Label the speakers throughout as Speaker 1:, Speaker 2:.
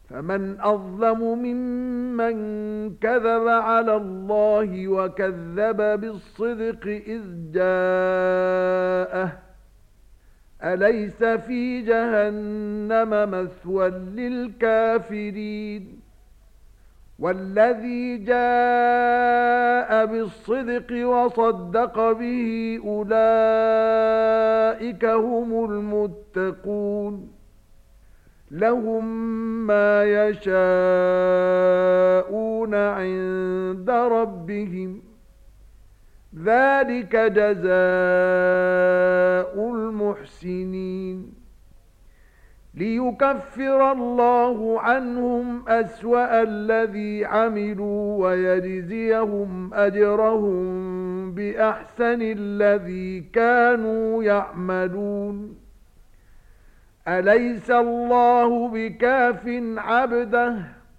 Speaker 1: فمن أظلم ممن كذب على الله وكذب بالصدق إذ جاءه أليس في جهنم مثوى للكافرين والذي جاء بالصدق وصدق به أولئك هم المتقون لهم ما يشاءون عند ربهم ذلك جزاء المحسنين ليكفر الله عنهم أسوأ الذي عملوا ويجزيهم أجرهم بأحسن الذي كانوا يعملون أليس الله بكاف عبده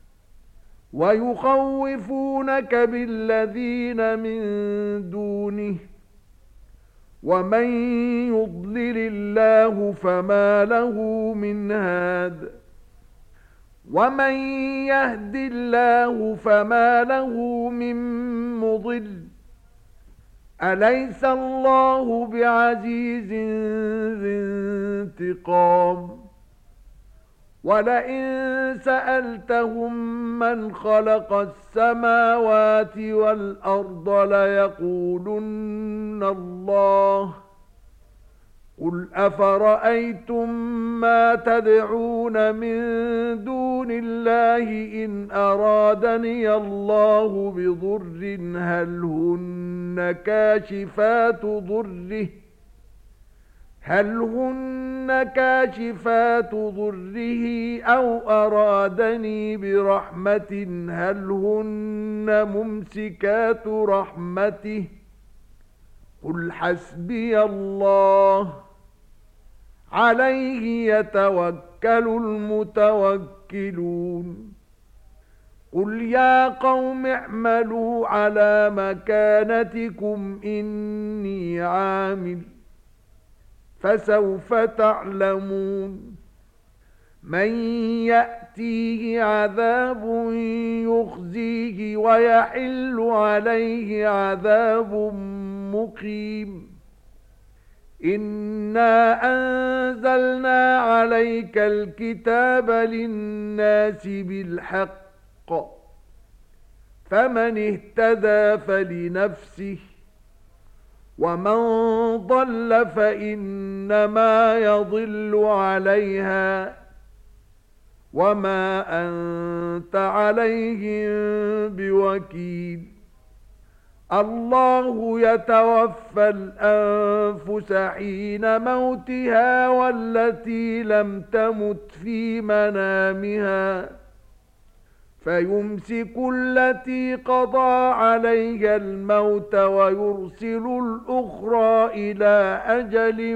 Speaker 1: ويخوفونك بالذين من دونه ومن يضلل الله فما له من هاد ومن يهد الله فما له من مضل أليس الله بعزيز ذي انتقام ولئن سألتهم من خلق السماوات والأرض ليقولن الله قل أفرأيتم ما تدعون من دون الله إن أرادني الله بضر هل هن كاشفات ضره أو أرادني برحمة هل هن ممسكات رحمته قل حسبي الله عليه يتوكل المتوكلون قل يا قوم اعملوا على مكانتكم إني عامل فسوف تعلمون من يأتيه عذاب يخزيه ويحل عليه عذاب مقيم إنا أنزلنا عليك الكتاب للناس بالحق فمن اهتدى فلنفسه ومن ضل فإنما يضل عليها وما أنت عليهم بوكيل الله يتوفى الأنفس حين موتها والتي لم تمت في منامها فيمسك التي قضى عليها الموت ويرسل الأخرى إلى أجل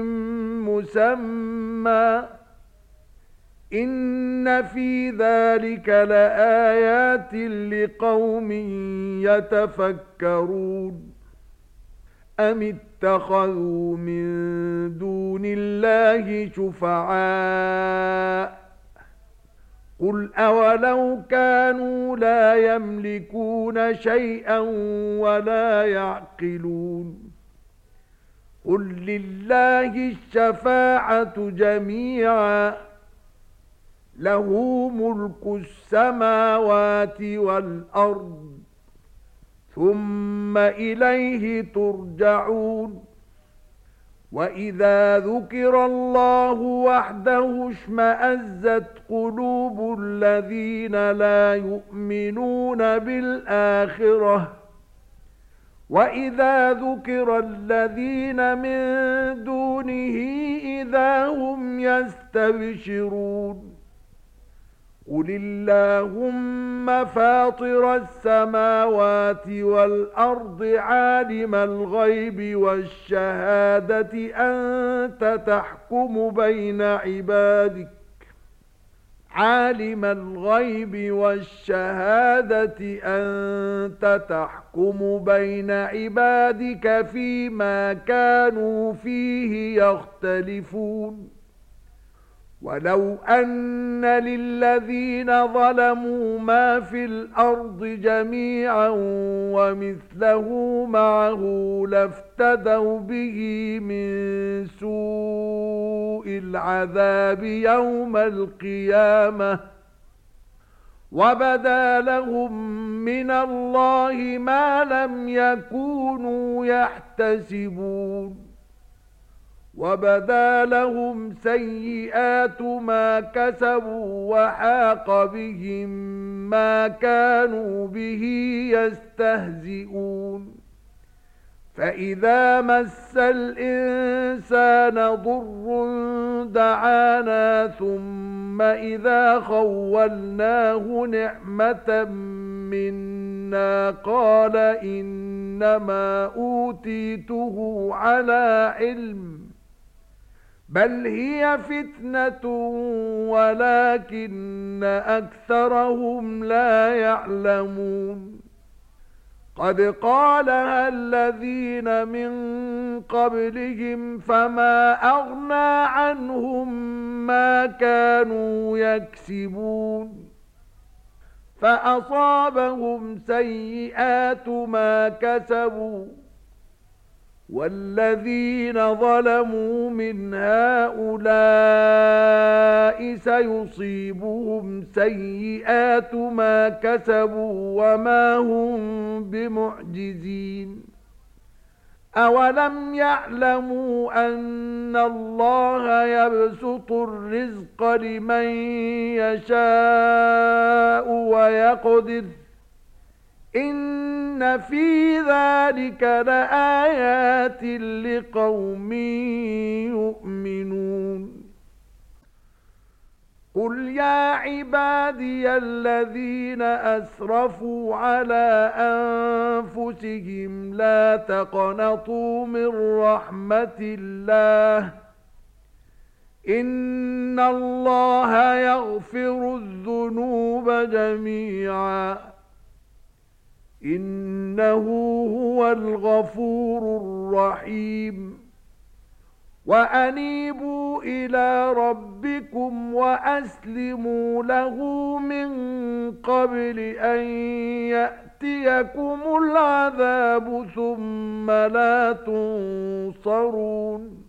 Speaker 1: مسمى إن في ذلك لآيات لقوم يتفكرون أم اتخذوا من دون الله شفعاء قل أولو كانوا لا يملكون شيئا ولا يعقلون قل لله الشفاعة جميعا له ملك السماوات والأرض ثم إليه ترجعون وَإِذَا ذُكِرَ اللَّهُ وَحْدَهُ اشْمَأَزَّتْ قُلُوبُ الَّذِينَ لَا يُؤْمِنُونَ بِالْآخِرَةِ وَإِذَا ذُكِرَ الَّذِينَ مِن دُونِهِ إِذَا هُمْ يَسْتَبْشِرُونَ قُلِ اللَّهُمَّ فَاطِرَ السَّمَاوَاتِ وَالْأَرْضِ عَالِمَ الْغَيْبِ وَالشَّهَادَةِ أَنْتَ تَحْكُمُ بَيْنَ عِبَادِكَ عَالِمَ الْغَيْبِ وَالشَّهَادَةِ أَنْتَ تَحْكُمُ بَيْنَ عِبَادِكَ فِيمَا كَانُوا فِيهِ يَخْتَلِفُونَ ولو أن للذين ظلموا ما في الأرض جميعا ومثله معه لافتدوا به من سوء العذاب يوم القيامة وبدا لهم من الله ما لم يكونوا يحتسبون وبدا لهم سيئات ما كسبوا وحاق بهم ما كانوا به يستهزئون فإذا مس الإنسان ضر دعانا ثم إذا خولناه نعمة منا قال إنما أوتيته على علم بل هي فتنة ولكن أكثرهم لا يعلمون قد قالها الذين من قبلهم فما أغنى عنهم ما كانوا يكسبون فأصابهم سيئات ما كسبوا والذين ظلموا من هؤلاء سيصيبهم سيئات ما كسبوا وما هم بمعجزين أولم يعلموا أن الله يبسط الرزق لمن يشاء ويقدر إن في ذلك لآيات لقوم يؤمنون قل يا عبادي الذين أسرفوا على أنفسهم لا تقنطوا من رحمة الله إن الله يغفر الذنوب جميعا إنه هو الغفور الرحيم وأنيبوا إلى ربكم وأسلموا له من قبل أن يأتيكم العذاب ثم لا تنصرون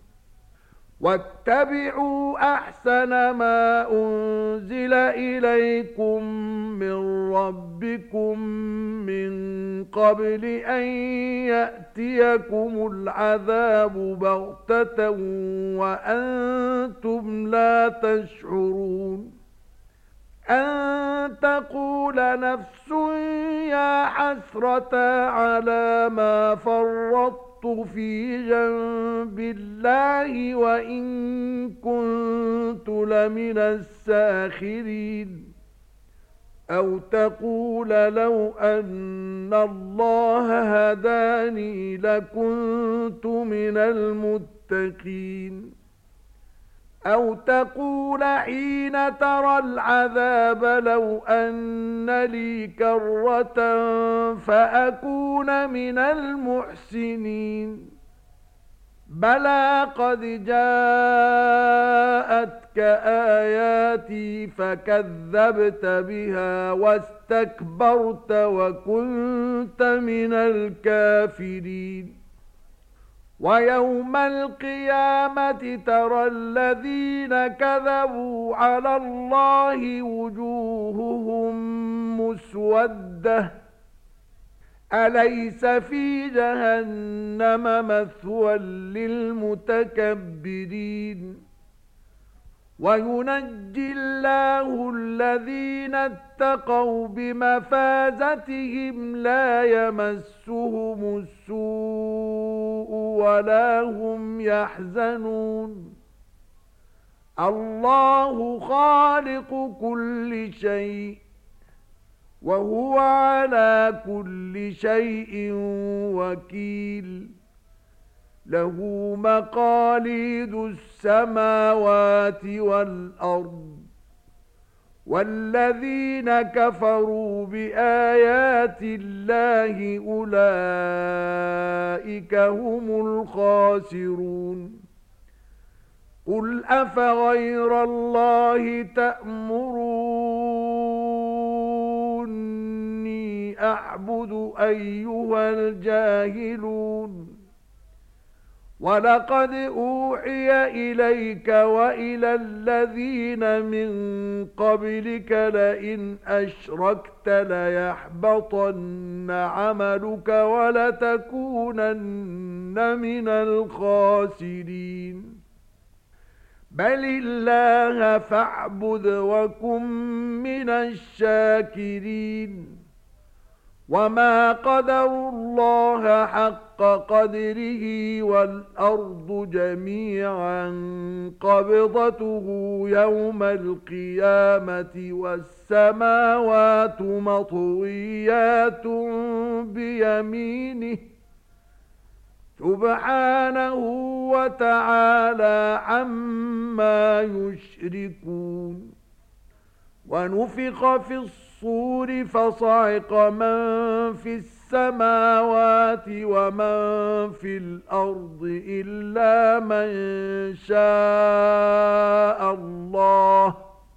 Speaker 1: واتبعوا أحسن ما أنزل إليكم من ربكم من قبل أن يأتيكم العذاب بغتة وأنتم لا تشعرون أن تقول نفس يا حسرة على ما فرطت في جنب الله وإن كنت لمن الساخرين أو تقول لو أن الله هداني لكنت من المتقين أو تقول حين ترى العذاب لو أن لي كرة فأكون من المحسنين بلى قد جاءتك آياتي فكذبت بها واستكبرت وكنت من الكافرين ويوم القيامة ترى الذين كذبوا على الله وجوههم مسودة أليس في جهنم مثوى للمتكبرين وينجي الله الذين اتقوا بمفازتهم لا يمسهم السوء ولا هم يحزنون الله خالق كل شيء وهو على كل شيء وكيل له مقاليد السماوات والأرض والذين كفروا بآيات الله أولئك هم الخاسرون قُلْ أَفَغَيْرَ اللَّهِ تَأْمُرُونِّي أَعْبُدُ أَيُّهَا الْجَاهِلُونَ وَلَقَدْ أُوحِيَ إِلَيْكَ وَإِلَى الَّذِينَ مِنْ قَبْلِكَ لَئِنْ أَشْرَكْتَ لَيَحْبَطَنَّ عَمَلُكَ وَلَتَكُونَنَّ مِنَ الْخَاسِرِينَ بَلِ اللَّهَ فَاعْبُدْ وَكُن مِّنَ الشَّاكِرِينَ وَمَا قَدَرُوا اللَّهَ حَقَّ قَدْرِهِ وَالْأَرْضُ جَمِيعًا قَبْضَتُهُ يَوْمَ الْقِيَامَةِ وَالسَّمَاوَاتُ مَطْوِيَّاتٌ بِيَمِينِهِ سُبْحَانَهُ وَتَعَالَى عَمَّا يُشْرِكُونَ وَنُفِخَ فِي الصُّورِ فَصَعِقَ مَن فِي السَّمَاوَاتِ وَمَن فِي الْأَرْضِ إِلَّا مَن شَاءَ اللَّهُ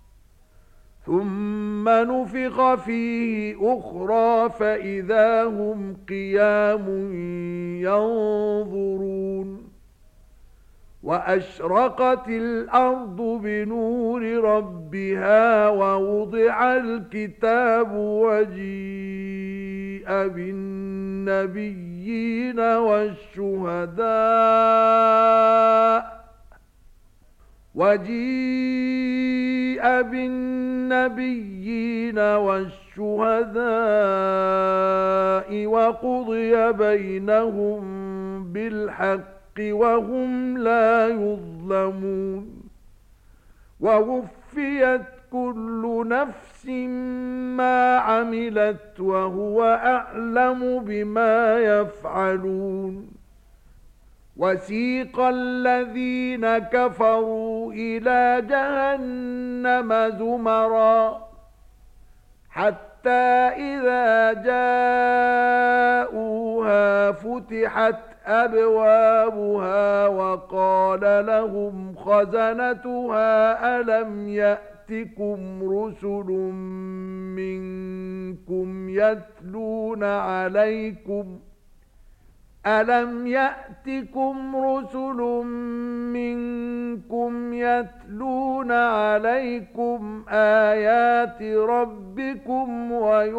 Speaker 1: ثُمَّ نُفِخَ فِيهِ أُخْرَى فَإِذَا هُمْ قِيَامٌ يَنظُرُونَ وَأَشْرَقَتِ الْأَرْضُ بِنُورِ رَبِّهَا وَوُضِعَ الْكِتَابُ وَجِيءَ بِالنَّبِيِّينَ وَالشُّهَدَاءِ وَقُضِيَ بَيْنَهُم بِالْحَقِّ وَهُمْ لَا يُظْلَمُونَ وَوُفِّيَتْ كُلُّ نَفْسٍ مَا عَمِلَتْ وَهُوَ أَعْلَمُ بِمَا يَفْعَلُونَ وَسِيقَ الَّذِينَ كَفَرُوا إِلَى جَهَنَّمَ زُمَرًا حَتَّى إِذَا جَاءُوهَا فُتِحَتْ أَبْوَابُهَا وَقَالَ لَهُمْ خَزَنَتُهَا أَلَمْ يَأْتِكُمْ رُسُلٌ مِّنكُمْ يَتْلُونَ عَلَيْكُمْ آيَاتِ رَبِّكُمْ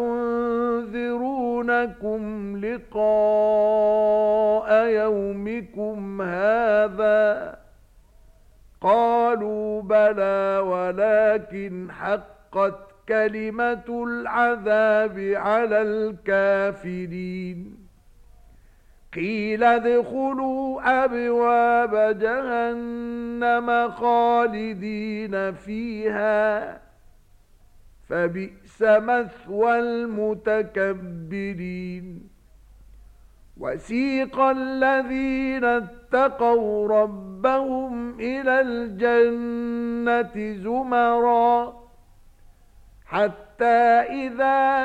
Speaker 1: وَيُنذِرُونَكُمْ لِقَاءَ يَوْمِكُمْ هَذَا قَالُوا بَلَى وَلَكِنْ حَقَّتْ كَلِمَةُ الْعَذَابِ عَلَى الْكَافِرِينَ قِيلَ ادْخُلُوا أَبْوَابَ جَهَنَّمَ خَالِدِينَ فِيهَا فَبِئْسَ مَثْوَى الْمُتَكَبِّرِينَ وَسِيقَ الَّذِينَ اتَّقَوْا رَبَّهُمْ إِلَى الْجَنَّةِ زُمَرًا حَتَّى إِذَا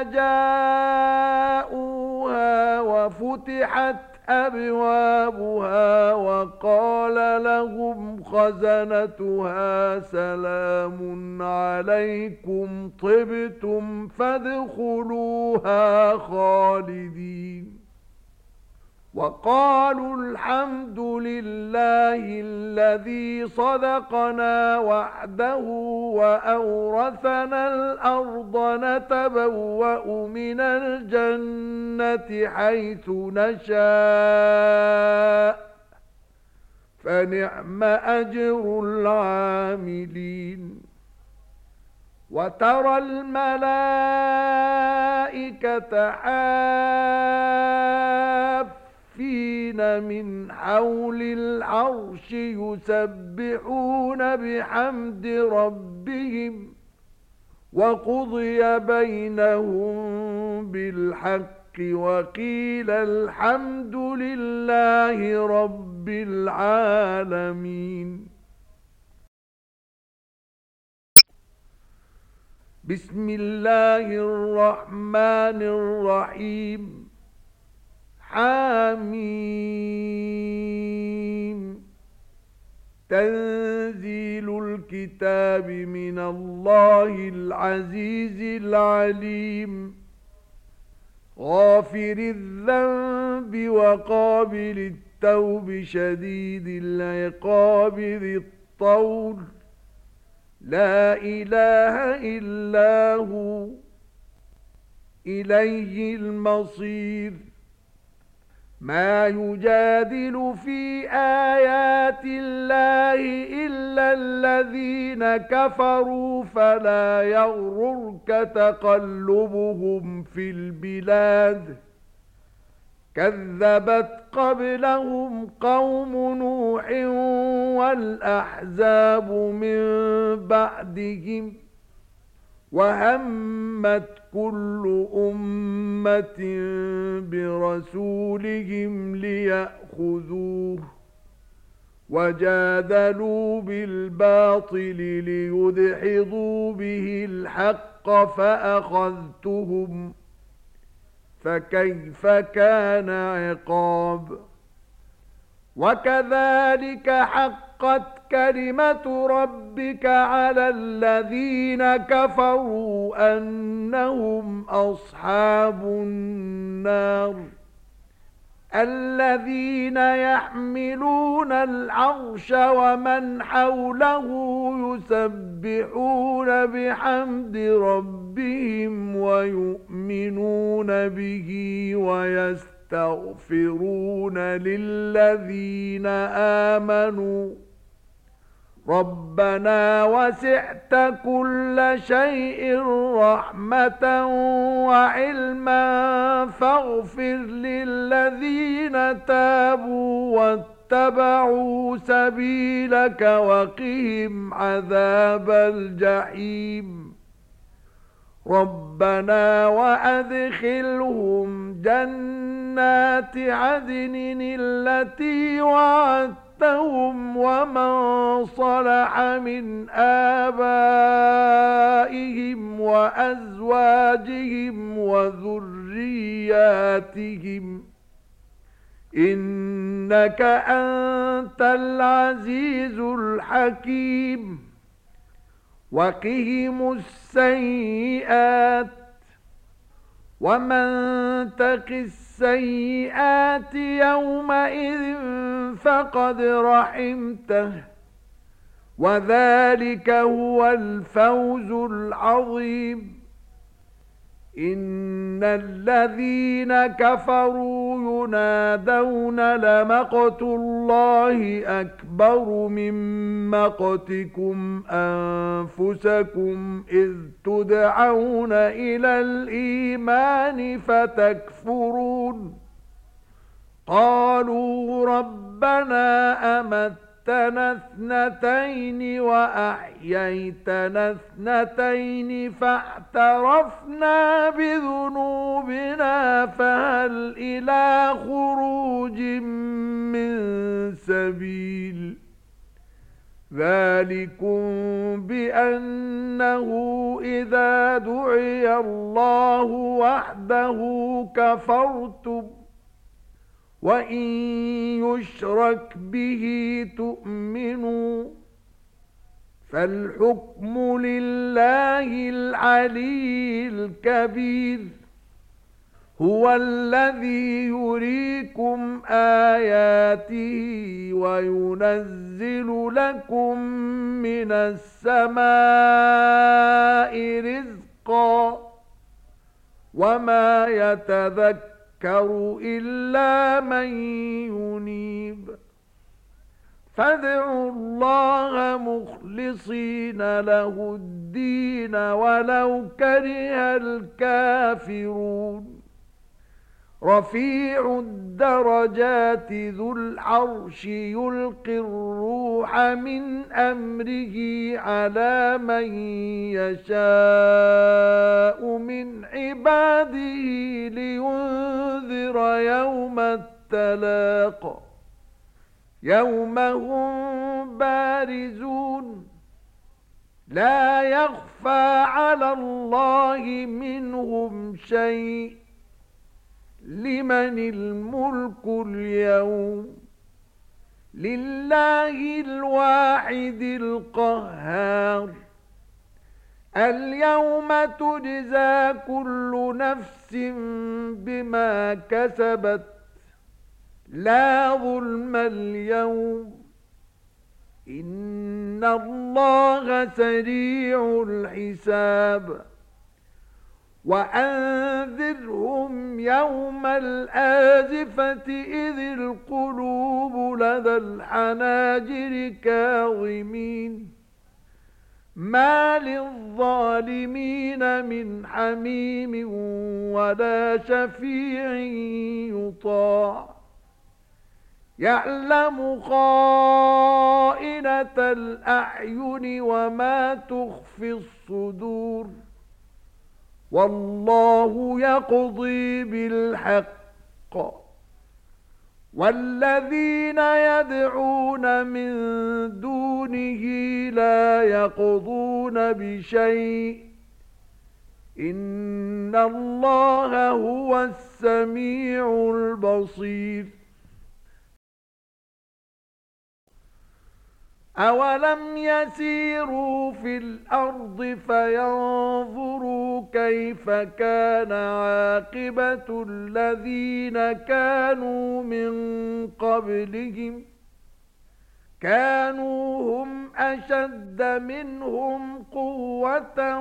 Speaker 1: جَاءُوهَا وَفُتِحَتْ أَبْوَابُهَا وَقَالَ لَهُمْ خَزَنَتُهَا سَلَامٌ عَلَيْكُمْ طِبْتُمْ فَادْخُلُوهَا خَالِدِينَ وَقَالُوا الْحَمْدُ لِلَّهِ الَّذِي صَدَقَنَا وَعْدَهُ وَأَوْرَثَنَا الْأَرْضَ نَتَبَوَّأُ مِنَ الْجَنَّةِ حَيْثُ نَشَاءُ فَنِعْمَ أَجْرُ الْعَامِلِينَ وَتَرَى الْمَلَائِكَةَ حافين مِنْ حَوْلِ الْعَرْشِ يُسَبِّحُونَ بِحَمْدِ رَبِّهِمْ وَقُضِيَ بَيْنَهُم بِالْحَقِّ وَقِيلَ الْحَمْدُ لِلَّهِ رَبِّ الْعَالَمِينَ بسم الله الرحمن الرحيم حميم تنزيل الكتاب من الله العزيز العليم غافر الذنب وقابل التوب شديد العقاب ذي الطول لا إله إلا هو إليه المصير ما يجادل في آيات الله إلا الذين كفروا فلا يغررك تقلبهم في البلاد كذبت قبلهم قوم نوح والأحزاب من بعدهم وهمت كل أمة برسولهم ليأخذوه وجادلوا بالباطل ليدحضوا به الحق فأخذتهم فكيف كان عقاب وكذلك حقت كلمة ربك على الذين كفروا أنهم أصحاب النار الذين يحملون العرش ومن حوله يسبحون بحمد ربهم ويؤمنون به ويستغفرون للذين آمنوا ربنا وسعت كل شيء رحمة وعلما فاغفر للذين تابوا واتبعوا سبيلك وقهم عذاب الجحيم ربنا وأدخلهم جنات عدن التي وعدتهم ومن صلح من آبائهم وأزواجهم وذرياتهم إنك أنت العزيز الحكيم وقهم السيئات ومن تق السيئات يومئذ فقد رحمته وذلك هو الفوز العظيم إن الذين كفروا ينادون لمقت الله أكبر من مقتكم أنفسكم إذ تدعون إلى الإيمان فتكفرون قالوا ربنا أمتنا اثنتين وأحييتنا اثنتين فاعترفنا بذنوبنا فهل إلى خروج من سبيل ذلكم بأنه إذا دعي الله وحده كفرتم وَإِن يُشْرَكْ بِهِ تُؤْمِنُوا فَالْحُكْمُ لِلَّهِ الْعَلِيِّ الْكَبِيرِ هُوَ الَّذِي يُرِيكُمْ آيَاتِهِ وَيُنَزِّلُ لَكُم مِّنَ السَّمَاءِ رِزْقًا وَمَا يَتَذَكَّرُ إلا من ينيب فادعوا الله مخلصين له الدين ولو كره الكافرون رفيع الدرجات ذو العرش يلقي الروح من أمره على من يشاء من عباده لينذر يوم التلاق يوم هم بارزون لا يخفى على الله منهم شيء لمن الملك اليوم لله الواحد القهار. اليوم تجزى كل نفس بما كسبت لا ظلم اليوم إن الله سريع الحساب. وأنذرهم يوم الآزفة إذ القلوب لدى الحناجر كاظمين ما للظالمين من حميم ولا شفيع يطاع يعلم خائنة الأعين وما تخفي الصدور والله يقضي بالحق والذين يدعون من دونه لا يقضون بشيء إن الله هو السميع البصير. أولم يسيروا في الأرض فينظروا كيف كان عاقبة الذين كانوا من قبلهم كانوا هم أشد منهم قوة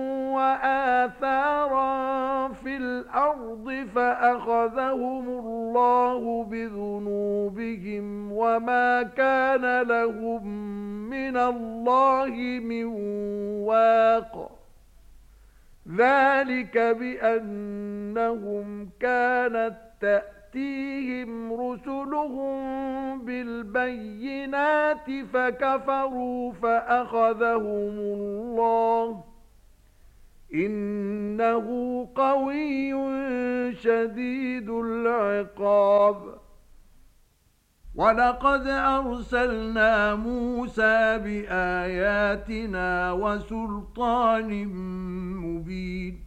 Speaker 1: وآثارا في الأرض فأخذهم الله بذنوبهم وما كان لهم من الله من واق ذلك بأنهم كانت تأتيهم رسلهم بالبينات فكفروا فأخذهم الله إنه قوي شديد العقاب. ولقد أرسلنا موسى بآياتنا وسلطان مبين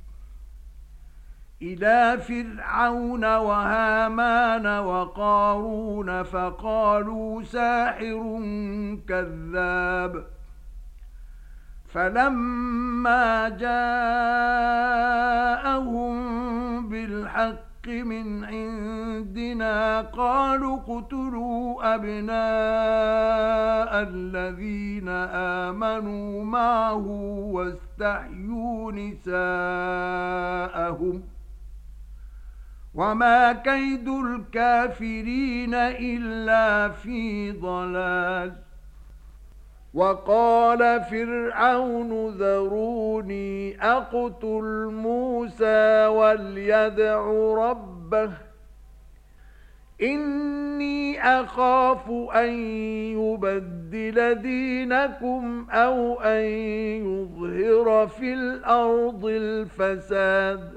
Speaker 1: إلى فرعون وهامان وقارون فقالوا ساحر كذاب فلما جاءهم بالحق من عندنا قالوا اقتلوا أبناء الذين آمنوا معه واستحيوا نساءهم وما كيد الكافرين إلا في ضلال. وقال فرعون ذروني أقتل موسى وليدع ربه إني أخاف أن يبدل دينكم أو أن يظهر في الأرض الفساد.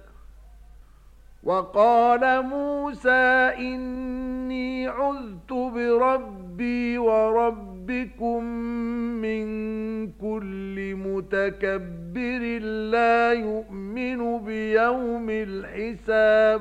Speaker 1: وقال موسى إني عذت بربي وربكم من كل متكبر لا يؤمن بيوم الحساب.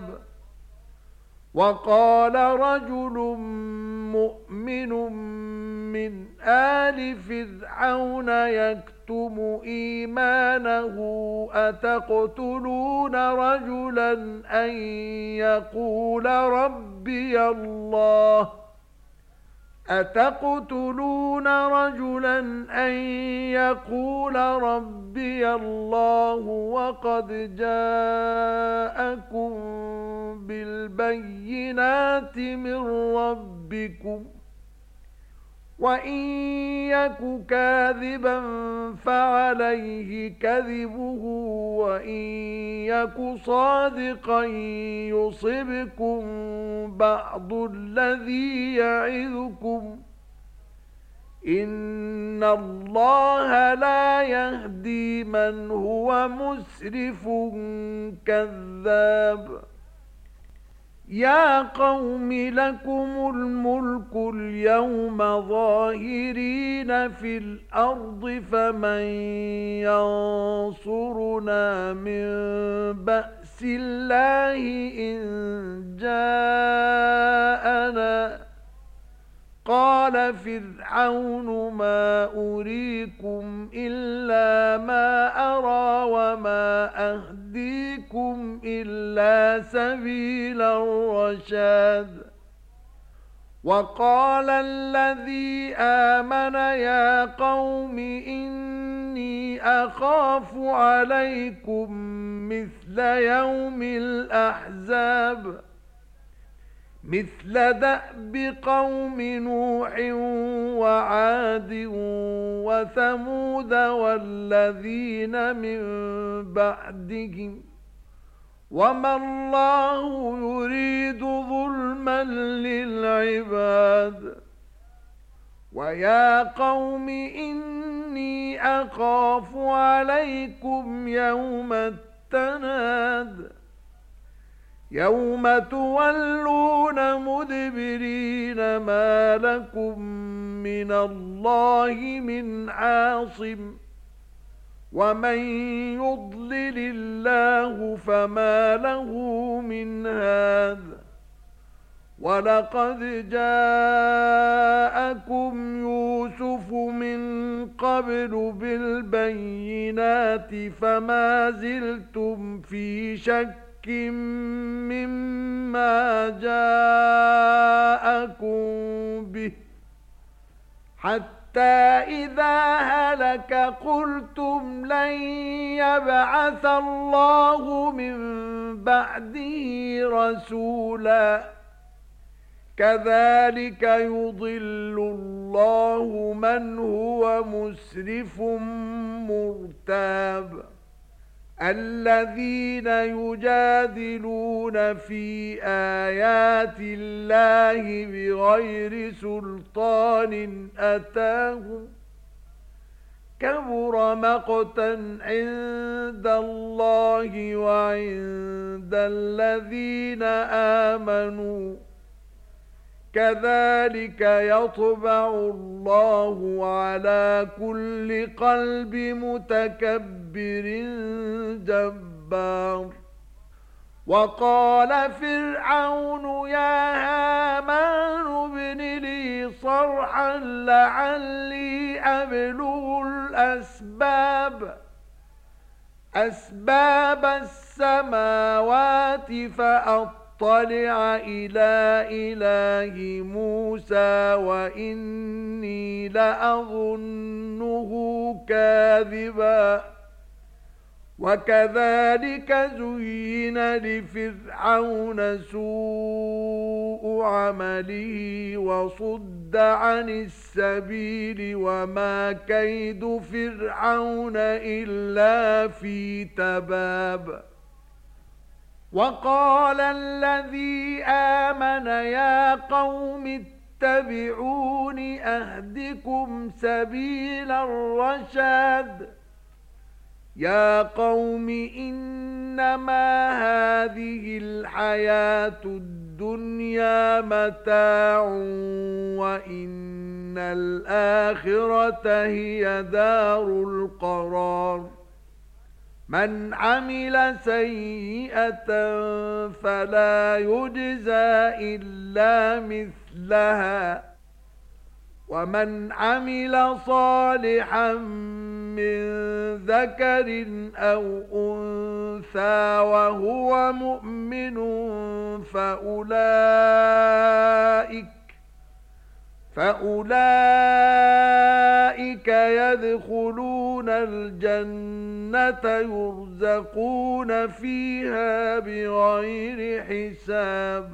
Speaker 1: وقال رجل مؤمن من آل فرعون يكتم إيمانه أتقتلون رجلا أن يقول ربي الله وقد جاءكم بالبينات من ربكم وإن يك كاذبا فعليه كذبه وإن يك صادقا يصبكم بعض الذي يعظكم إن الله لا يهدي من هو مسرف كذاب. يا قوم لكم الملك اليوم ظاهرين في الأرض فمن ينصرنا من بأس الله إن جاءنا قال وقال فرعون ما أريكم إلا ما أرى وما أهديكم إلا سبيل الرشاد وقال الذي آمن يا قوم إني أخاف عليكم مثل يوم الأحزاب مثل دأب قوم نوح وعاد وثمود والذين من بعدهم وما الله يريد ظلما للعباد ويا قوم إني أخاف عليكم يوم التناد يوم تولون مدبرين ما لكم من الله من عاصم ومن يضلل الله فما له من هاد ولقد جاءكم يوسف من قبل بالبينات فما زلتم في شك مما جاءكم به حتى إذا هلك قلتم لن يبعث الله من بعده رسولا كذلك يضل الله من هو مسرف مرتاب الذين يجادلون في آيات الله بغير سلطان أتاهم كبر مقتا عند الله وعند الذين آمنوا كذلك يطبع الله على كل قلب متكبر جبار وقال فرعون يا هامان ابن لي صرحا لعلي أبلغ أسباب السماوات فأطلع إلى إله موسى وإني لأظنه كاذبا وكذلك زين لفرعون سوء عمله وصد عن السبيل وما كيد فرعون إلا في تباب وقال الذي آمن يا قوم اتبعون أهدكم سبيل الرشاد يا قوم إنما هذه الحياة الدنيا متاع وإن الآخرة هي دار القرار من عمل سيئة فلا يجزى إلا مثلها ومن عمل صالحا من ذكر أو أنثى وهو مؤمن فأولئك يدخلون الجنة يرزقون فيها بغير حساب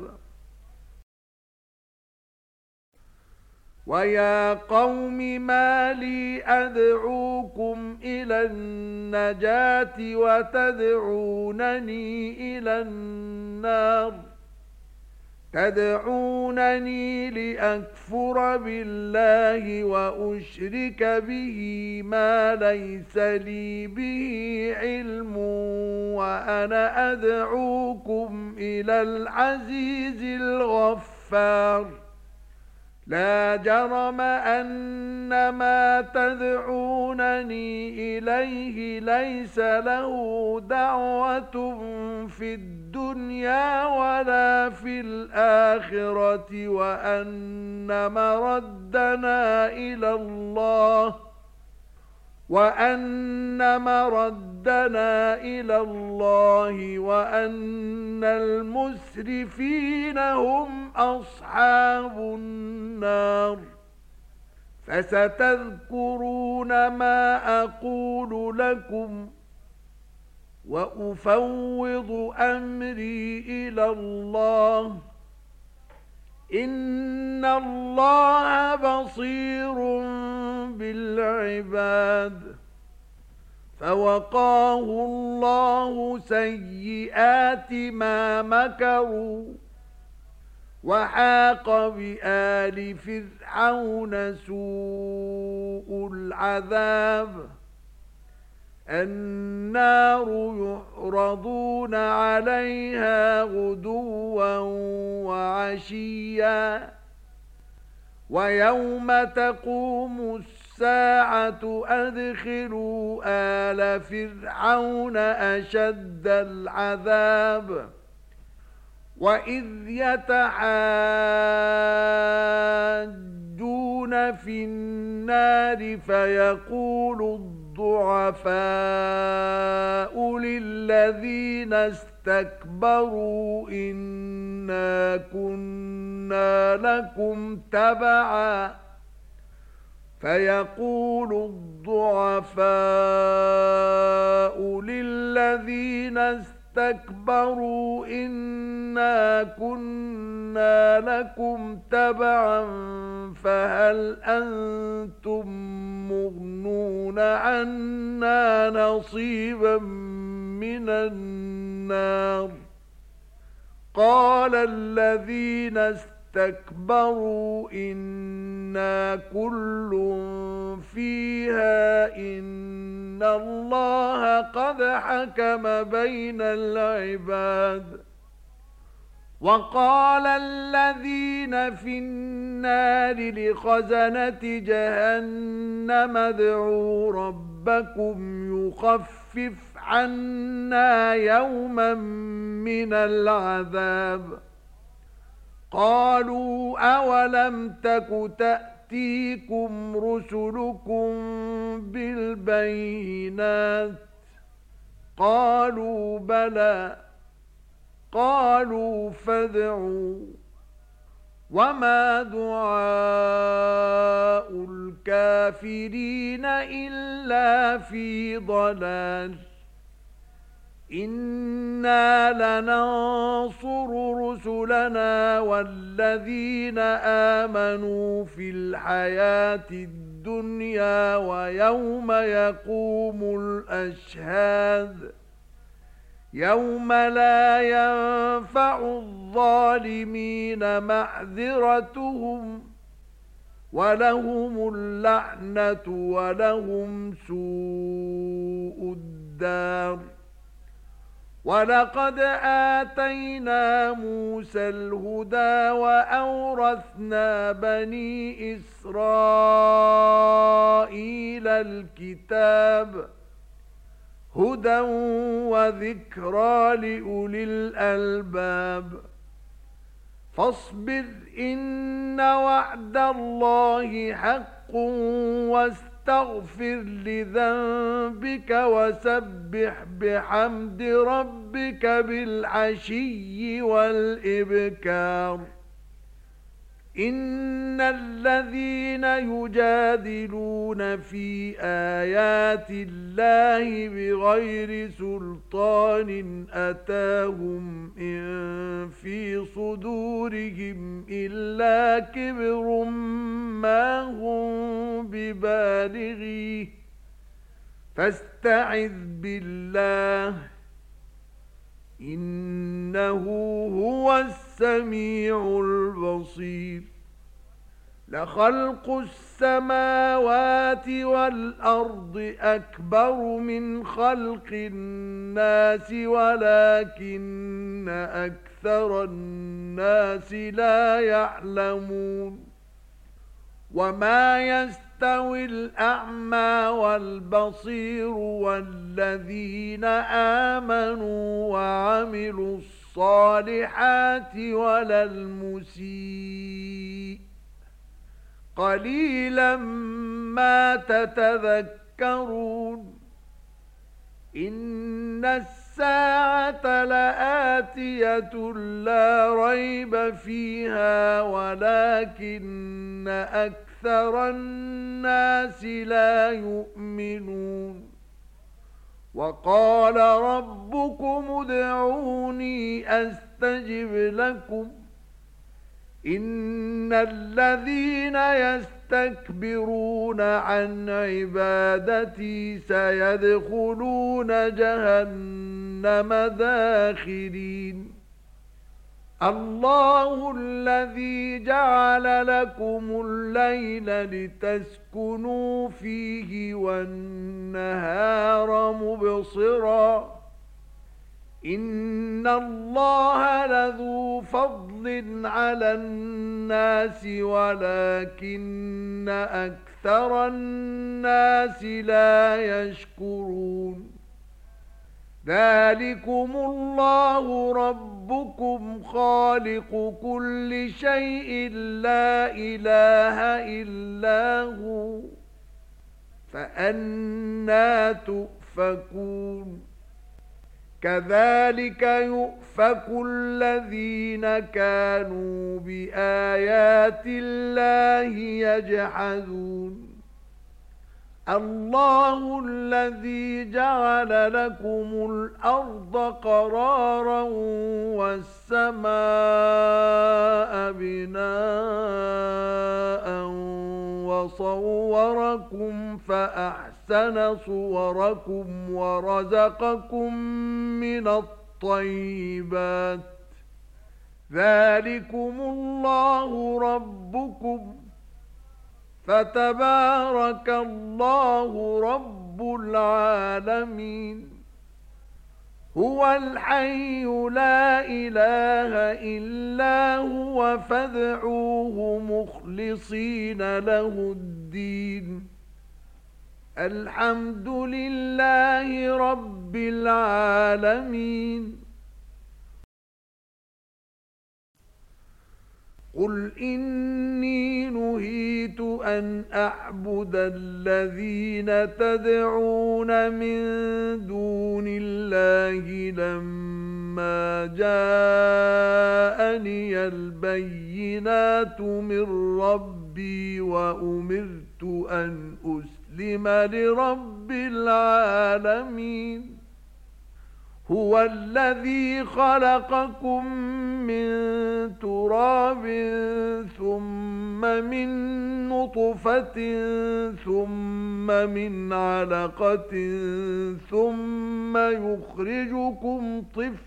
Speaker 1: ويا قوم ما لي أدعوكم إلى النجاة وتدعونني إلى النار تدعونني لأكفر بالله وأشرك به ما ليس لي به علم وأنا أدعوكم إلى العزيز الغفار لا جرم أن ما تدعونني إليه ليس له دعوة في الدنيا ولا في الآخرة وأن مردنا إلى الله وأن المسرفين هم أصحاب النار فستذكرون ما أقول لكم وأفوض أمري إلى الله إن الله بصير بالعباد فوقاه الله سيئات ما مكروا وحاق بآل فرعون سوء العذاب النار يعرضون عليها غدوا وعشيا ويوم تقوم الساعة أدخلوا آل فرعون أشد العذاب وإذ يتحاجون في النار فيقول الضعفاء للذين استكبروا إنا كنا لكم تبعا اسْتَكْبَرُوا إِنَّا كُنَّا لَكُمْ تَبَعًا فَهَلْ أَنْتُمْ مُغْنُونَ عَنَّا نَصِيبًا مِنَ النَّارِ قَالَ الَّذِينَ اسْتَكْبَرُوا إِنَّا كُلٌّ فِيهَا إِنَّ اللَّهَ قَدْ حَكَمَ بَيْنَ الْعِبَادِ وَقَالَ الَّذِينَ فِي النَّارِ لِخَزَنَةِ جَهَنَّمَ ادْعُوا رَبَّكُمْ يُخَفِّفْ عَنَّا يَوْمًا مِنَ الْعَذَابِ قالوا أولم تك تأتيكم رسلكم بالبينات قالوا بلى قالوا فادعوا وما دعاء الكافرين إلا في ضلال إنا لننصر رسلنا والذين آمنوا في الحياة الدنيا ويوم يقوم الأشهاد يوم لا ينفع الظالمين معذرتهم ولهم اللعنة ولهم سوء الدار وَلَقَدْ آتَيْنَا مُوسَى الْهُدَى وَأَوْرَثْنَا بَنِي إِسْرَائِيلَ الْكِتَابَ هُدًى وَذِكْرَى لِأُولِي الْأَلْبَابِ فاصبر إن وعد الله حق واستغفر لذنبك وسبح بحمد ربك بالعشي والإبكار إن الذين يجادلون في آيات الله بغير سلطان أتاهم إن في صدورهم إلا كبر ما هم ببالغيه فاستعذ بالله إنه هو السميع البصير لخلق السماوات والأرض أكبر من خلق الناس ولكن أكثر الناس لا يعلمون وما يستوي الأعمى والبصير والذين آمنوا وعملوا الصالحات ولا المسيء قليلا ما تتذكرون إن الساعة لآتية لا ريب فيها ولكن أكثر الناس لا يؤمنون وقال ربكم ادعوني أستجب لكم إن الذين يستكبرون عن عبادتي سيدخلون جهنم داخرين الله الذي جعل لكم الليل لتسكنوا فيه والنهار مبصرا إن الله لذو فضل على الناس ولكن أكثر الناس لا يشكرون ذلكم الله ربكم خالق كل شيء لا إله إلا هو فأنى تؤفكون كذلك يؤفك الذين كانوا بآيات الله يجحدون الله الذي جعل لكم الأرض قرارا والسماء بناء وصوركم فأحسن صوركم ورزقكم من الطيبات ذلكم الله ربكم فتبارك الله رب العالمين هو الحي لا إله إلا هو فادعوه مخلصين له الدين الحمد لله رب العالمين قل إني نهيت أن أعبد الذين تدعون من دون الله لما جاءني البينات من ربي وأمرت أن أسلم لرب العالمين هو الذي خلقكم من تراب ثم من نطفة ثم من علقة ثم يخرجكم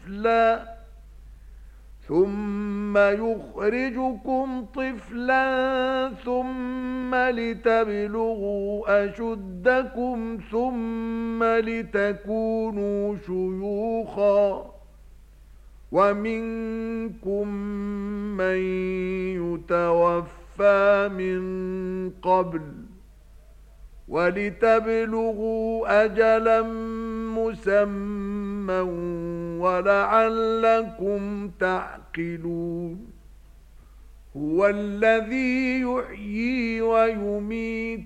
Speaker 1: طفلا ثم لتبلغوا أشدكم ثم لتكونوا شيوخا ومنكم من يتوفى من قبل ولتبلغوا أجلا مسمى ولعلكم تعقلون هو الذي يحيي ويميت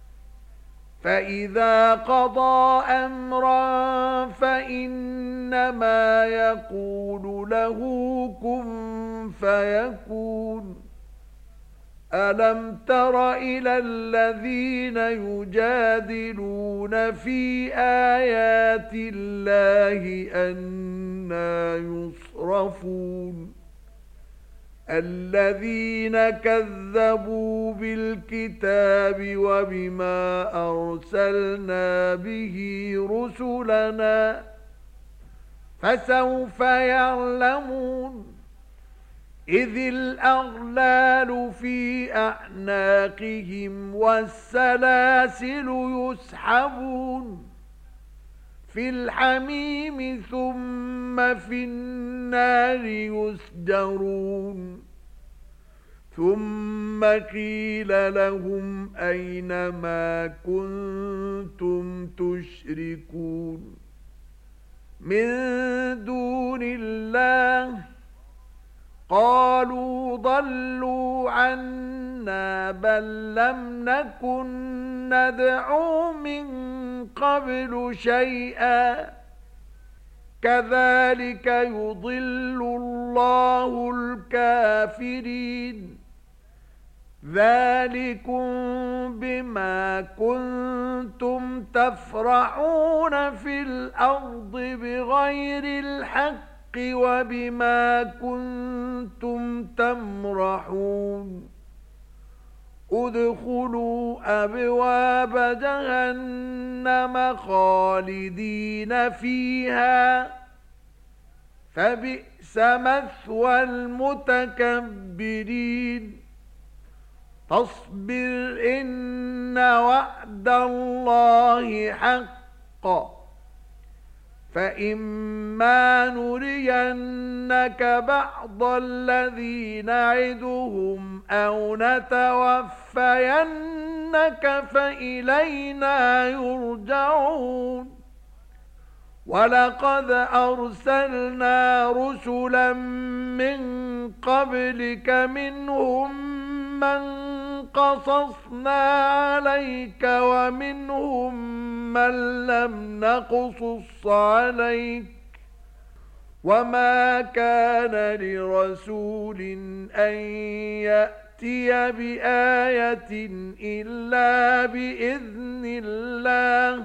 Speaker 1: فإذا قضى أمرا فإنما يقول له كن فيكون ألم تر إلى الذين يجادلون في آيات الله أنى يصرفون الذين كذبوا بالكتاب وبما أرسلنا به رسلنا فسوف يعلمون إذ الأغلال في أعناقهم والسلاسل يسحبون في الحميم ثم في النار يسجرون ثم قيل لهم أين ما كنتم تشركون من دون الله قالوا ضلوا عنا بل لم نكن ندعو من قبل شيئا كذلك يضل الله الكافرين ذلكم بما كنتم تفرحون في الأرض بغير الحق وبما كنتم تمرحون ادخلوا أبواب جهنم خالدين فيها فبئس مثوى المتكبرين فاصبر إن وعد الله حق فإما نرينك بعض الذي نعدهم أو نتوفينك فإلينا يرجعون ولقد أرسلنا رسلا من قبلك منهم من قصصنا عليك ومنهم من لم نقصص عليك وما كان لرسول أن يأتي بآية إلا بإذن الله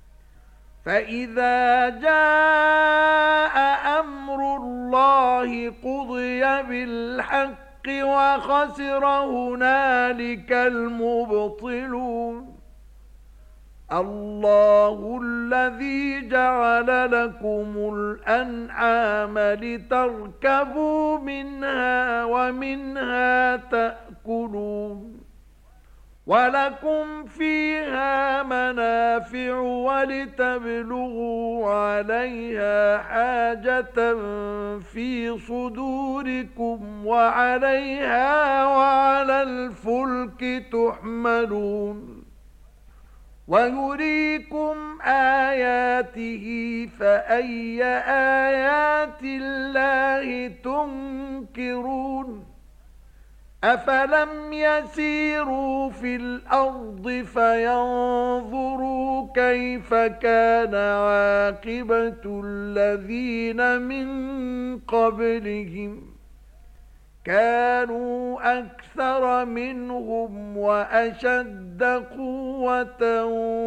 Speaker 1: فإذا جاء أمر الله قضي بالحق وخسر هنالك المبطلون الله الذي جعل لكم الأنعام لتركبوا منها ومنها تأكلون ولكم فيها منافع ولتبلغوا عليها حاجة في صدوركم وعليها وعلى الفلك تحملون ويريكم آياته فأي آيات الله تنكرون أفلم يسيروا في الأرض فينظروا كيف كان عاقبة الذين من قبلهم كانوا أكثر منهم وأشد قوة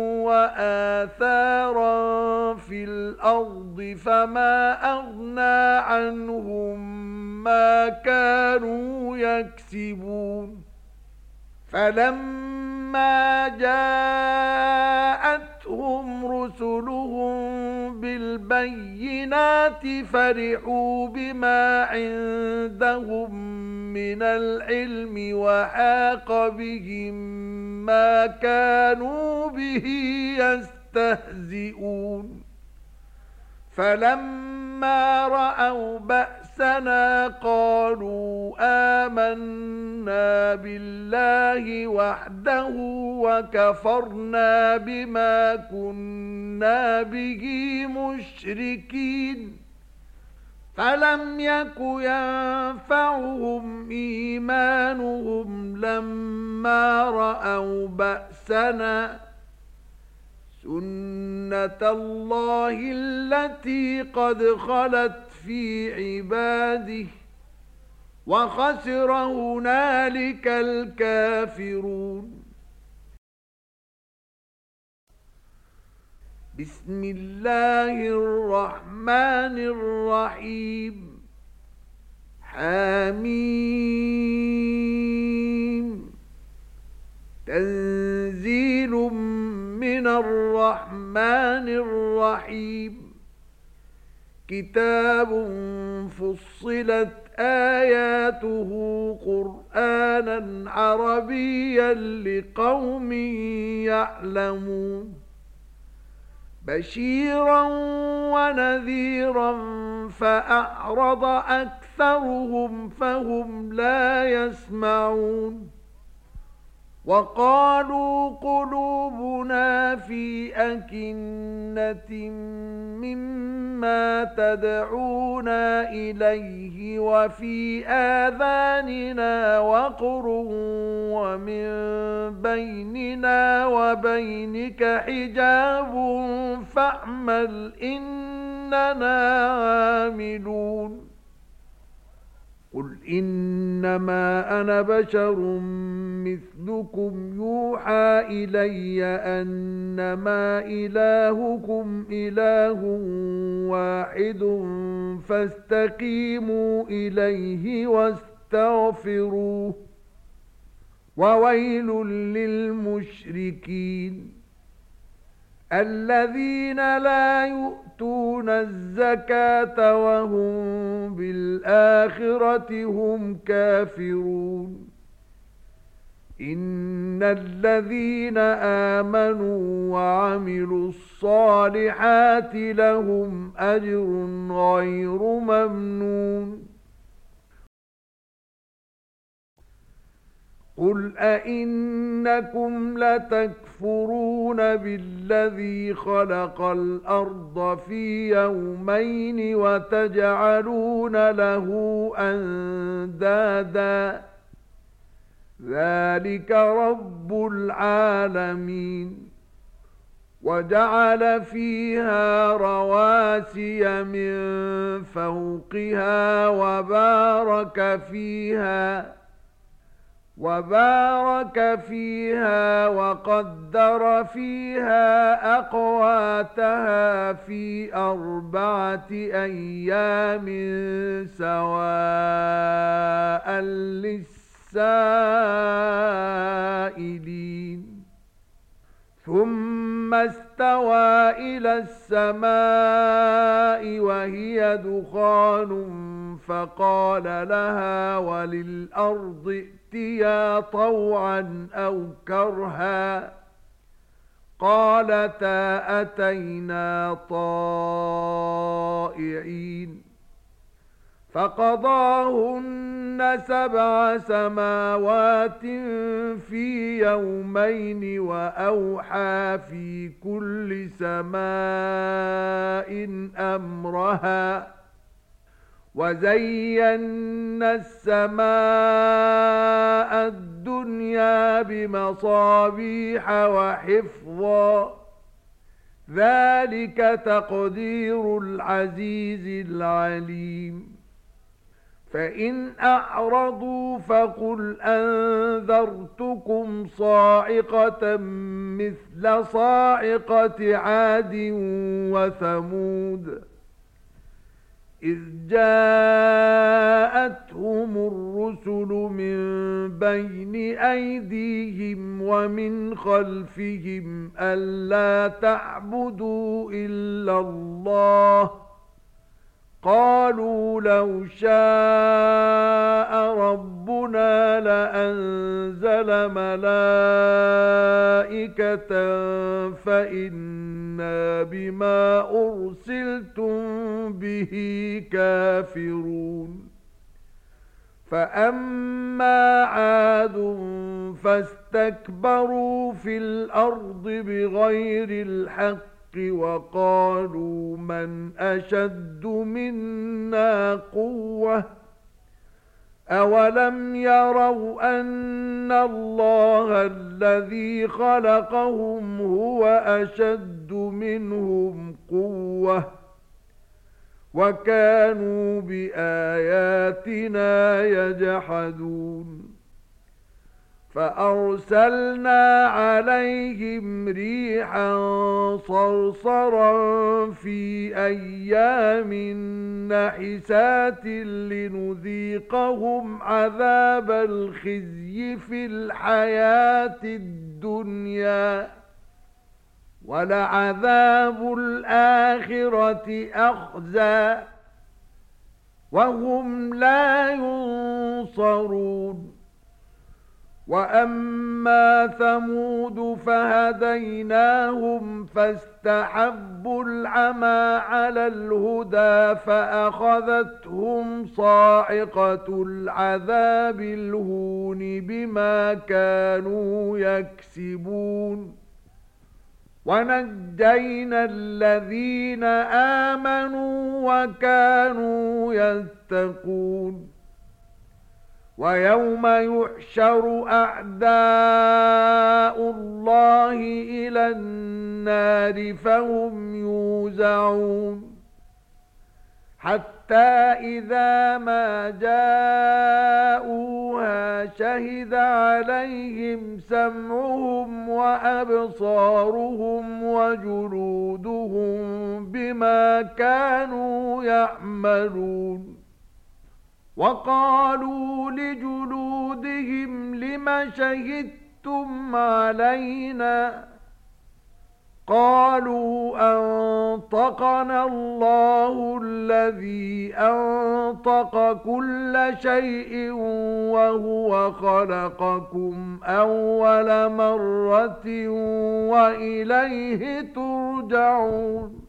Speaker 1: وآثارا في الأرض فما أغنى عنهم ما كانوا يكسبون فلما جاءتهم رسلهم بالبينات فرحوا بما عندهم من العلم وحاق بهم ما كانوا به يستهزئون فلما رأوا بأسنا قالوا آمنا بالله وحده وكفرنا بما كنا به مشركين فلم يك ينفعهم إيمانهم لما رأوا بأسنا سنة الله التي قد خلت في عباده وخسر هنالك الكافرون بسم الله الرحمن الرحيم حميم تنزيل من الرحمن الرحيم كتاب فصلت آياته قرآنا عربيا لقوم يعلمون بشيرا ونذيرا فأعرض أكثرهم فهم لا يسمعون وقالوا قلوبنا في أكنة مما تدعونا إليه وفي آذاننا وقر ومن بيننا وبينك حجاب فاعمل إننا عاملون قل إنما أنا بشر مثلكم يوحى إلي أنما إلهكم إله واحد فاستقيموا إليه واستغفروه وويل للمشركين الذين لا يؤتون الزكاة وهم بالآخرة هم كافرون إن الذين آمنوا وعملوا الصالحات لهم أجر غير ممنون قل أئنكم لتكفرون بالذي خلق الأرض في يومين وتجعلون له أندادا ذلك رب العالمين وجعل فيها رواسي من فوقها وبارك فيها وقدر فيها أقواتها في 4 أيام سواء للسائلين ثم استوى إلى السماء وهي دخان فقال لها وللأرض ائتيا طوعا أو كرها قالتا أتينا طائعين فقضاهن 7 سماوات في يومين وأوحى في كل سماء أمرها وزينا السماء الدنيا بمصابيح وحفظا ذلك تقدير العزيز العليم فإن أعرضوا فقل أنذرتكم صاعقة مثل صاعقة عاد وثمود إذ جاءتهم الرسل من بين أيديهم ومن خلفهم ألا تعبدوا إلا الله قالوا لو شاء ربنا لأنزل ملائكة فإنا بما أرسلتم به كافرون فأما عاد فاستكبروا في الأرض بغير الحق وقالوا من أشد منا قوة أولم يروا أن الله الذي خلقهم هو أشد منهم قوة وكانوا بآياتنا يجحدون فأرسلنا عليهم ريحا صرصرا في أيام نحسات لنذيقهم عذاب الخزي في الحياة الدنيا ولعذاب الآخرة أخزى وهم لا ينصرون وَأَمَّا ثَمُودُ فَهَدَيْنَاهُمْ فَاسْتَحَبُّوا الْعَمَى عَلَى الْهُدَى فَأَخَذَتْهُمْ صَاعِقَةُ الْعَذَابِ الْهُونِ بِمَا كَانُوا يَكْسِبُونَ وَنَجَّيْنَا الَّذِينَ آمَنُوا وَكَانُوا يَتَّقُونَ وَيَوْمَ يُحْشَرُ أَعْدَاءُ اللَّهِ إِلَى النَّارِ فَهُمْ يُوزَعُونَ حَتَّى إِذَا مَا جَاءُوهَا شَهِدَ عَلَيْهِمْ سَمْعُهُمْ وَأَبْصَارُهُمْ وَجُلُودُهُمْ بِمَا كَانُوا يَعْمَلُونَ وَقَالُوا لِجُلُودِهِمْ لِمَ شَهِدتُّمْ عَلَيْنَا قَالُوا أَنطَقَنَا اللَّهُ الَّذِي أَنطَقَ كُلَّ شَيْءٍ وَهُوَ خَلَقَكُمْ أَوَّلَ مَرَّةٍ وَإِلَيْهِ تُرْجَعُونَ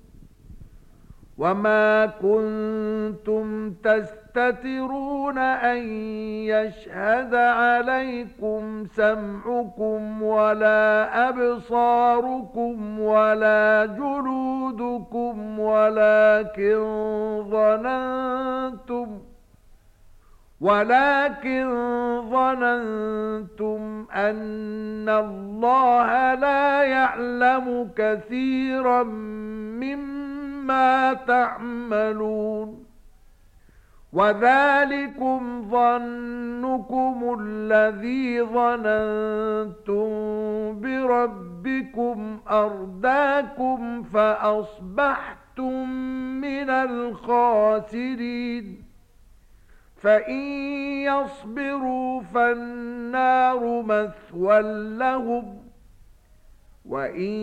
Speaker 1: وَمَا كُنتُمْ تَسْتَتِرُونَ أَن يَشْهَدَ عَلَيْكُمْ سَمْعُكُمْ وَلَا أَبْصَارُكُمْ وَلَا جُلُودُكُمْ ولكن ظننتم أن الله لا يعلم كثيرا مما تعملون وذلكم ظنكم الذي ظننتم بربكم أرداكم فأصبحتم من الخاسرين فإن يصبروا فالنار مثوى لهم وإن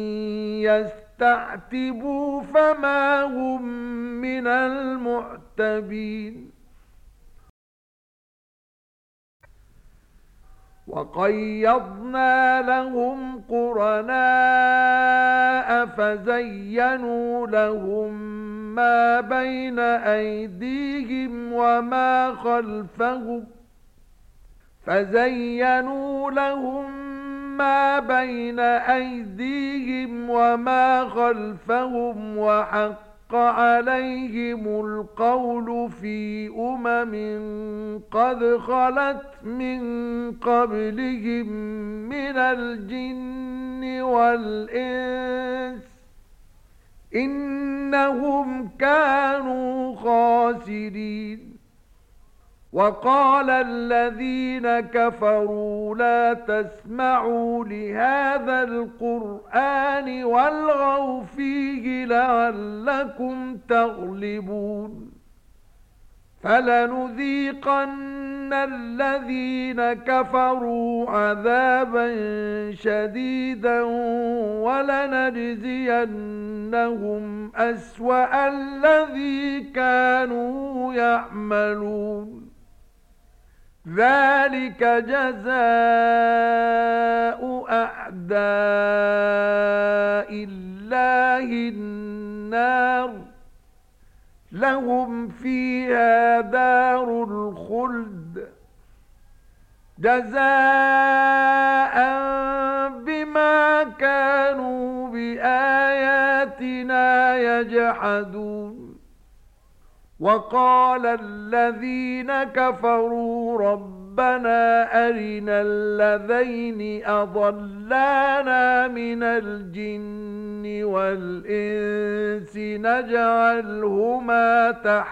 Speaker 1: يستعتبوا فما هم من المعتبين وَقَيَّضْنَا لَهُمْ قُرَنَاءَ فَزَيَّنُوا لَهُم مَّا بَيْنَ أَيْدِيهِمْ وَمَا خَلْفَهُمْ وَحَقَّ عليهم القول في قد خلت من قبلهم من الجن والإنس إنهم كانوا خاسرين وقال الذين كفروا لا تسمعوا لهذا القرآن والغوا فيه لعلكم تغلبون فلنذيقن الذين كفروا عذابا شديدا ولنجزينهم أسوأ الذي كانوا يعملون ذلك جزاء أعداء الله النار لهم فيها دار الخلد جزاء بما كانوا بآياتنا يجحدون وقال الذين كفروا ربنا أرنا الذين أضلانا من الجن والإنس نجعلهما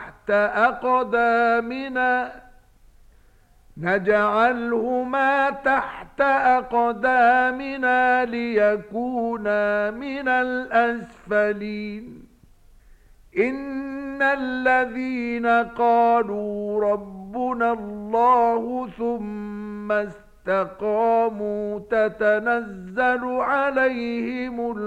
Speaker 1: تحت أقدامنا ليكونا من الأسفلين إن الذين قالوا ربنا الله ثم استقاموا تتنزل عليهم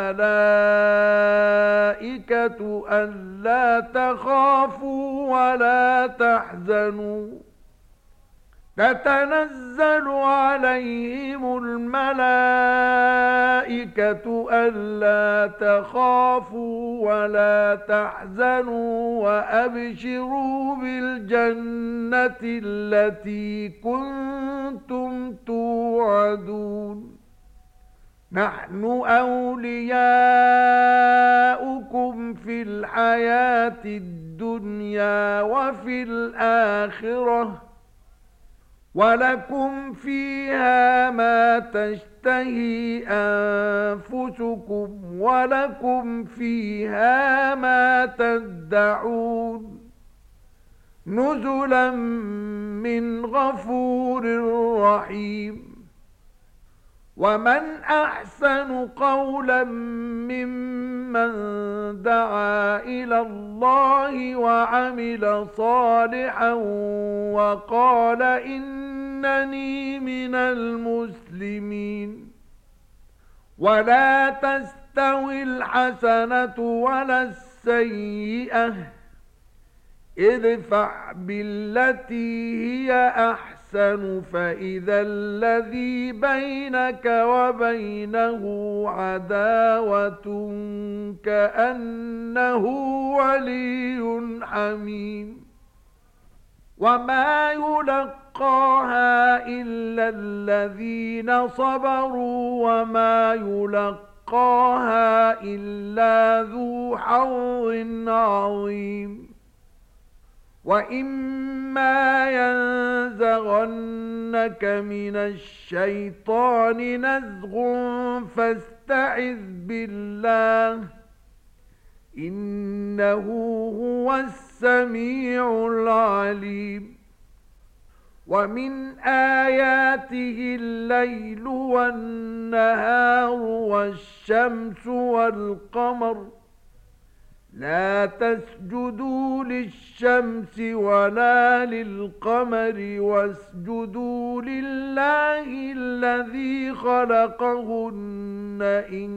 Speaker 1: الملائكة ألا تخافوا ولا تحزنوا تتنزل عليهم الملائكة ألا تخافوا ولا تحزنوا وأبشروا بالجنة التي كنتم توعدون نحن أولياؤكم في الحياة الدنيا وفي الآخرة ولكم فيها ما تشتهي أنفسكم ولكم فيها ما تدعون نزلا من غفور رحيم ومن أحسن قولا ممن دعا إلى الله وعمل صالحا وقال إنني من المسلمين ولا تستوي الحسنة ولا السيئة ادفع بالتي هي أحسن فإذا الذي بينك وبينه عداوة كأنه ولي حميم وما يلقاها إلا الذين صبروا وما يلقاها إلا ذو حظ عظيم وَإِمَّا يَنزَغَنَّكَ مِنَ الشَّيْطَانِ نَزْغٌ فَاسْتَعِذْ بِاللَّهِ إِنَّهُ هُوَ السَّمِيعُ الْعَلِيمُ وَمِنْ آيَاتِهِ اللَّيْلُ وَالنَّهَارُ وَالشَّمْسُ وَالْقَمَرُ لا تسجدوا للشمس ولا للقمر واسجدوا لله الذي خلقهن إن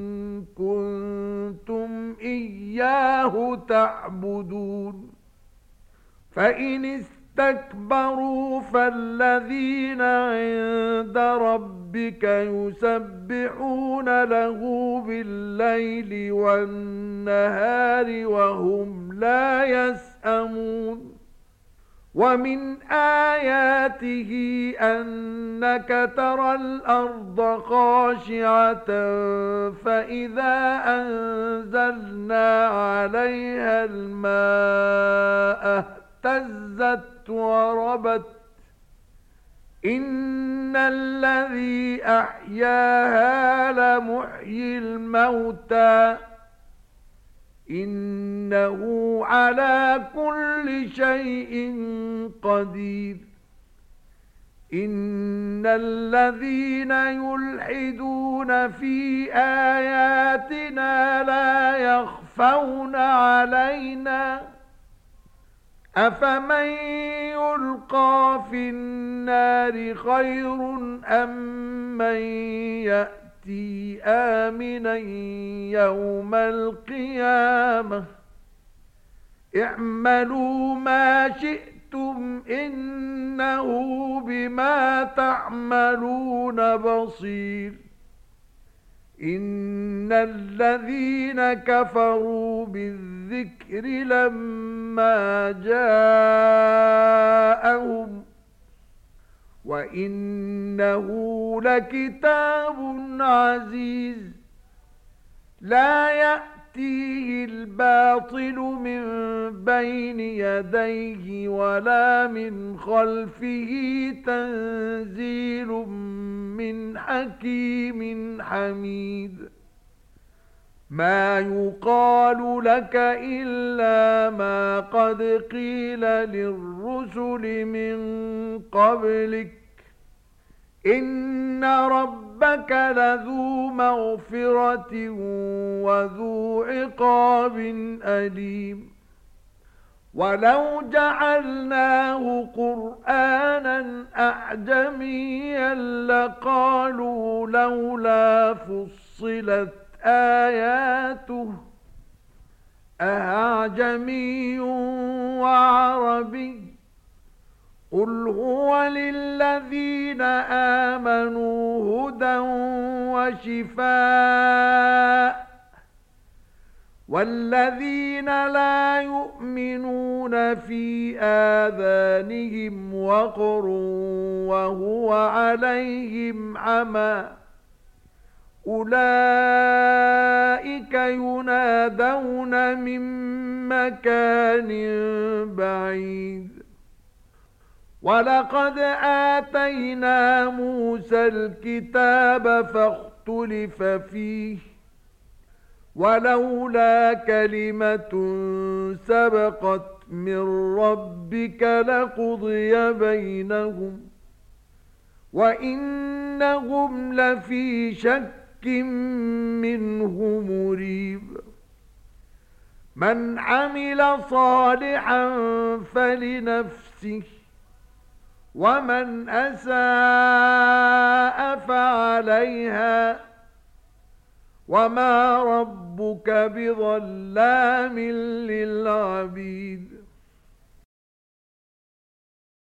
Speaker 1: كنتم إياه تعبدون فإن استكبروا فالذين عند ربك يسبحون له بالليل والنهار وهم لا يسأمون ومن آياته أنك ترى الأرض خاشعة فإذا أنزلنا عليها الماء اهتزت وربت إن الذي أحياها لمحيي الموتى إنه على كل شيء قدير إن الذين يلحدون في آياتنا لا يخفون علينا أفمن يلقى في النار خير أم من يأتي آمنا يوم القيامة اعملوا ما شئتم إنه بما تعملون بصير إن الذين كفروا بالذكر لما جاءهم وإنه لكتاب عزيز لا يأتيه الباطل من بين يديه ولا من خلفه تنزيل من حكيم حميد ما يقال لك إلا ما قد قيل للرسل من قبلك إن ربك لذو مغفرة وذو عقاب أليم ولو جعلناه قرآنا أعجميا لقالوا لولا فصلت آياته أعجمي وعربي قل هو للذين آمنوا هدى وشفاء والذين لا يؤمنون في آذانهم وقر وهو عليهم عمى أولئك ينادون من مكان بعيد ولقد آتينا موسى الكتاب فاختلف فيه ولولا كلمة سبقت من ربك لقضي بينهم وإنهم لفي شك منه مريب من عمل صالحا فلنفسه ومن أساء فعليها وما ربك بظلام للعبيد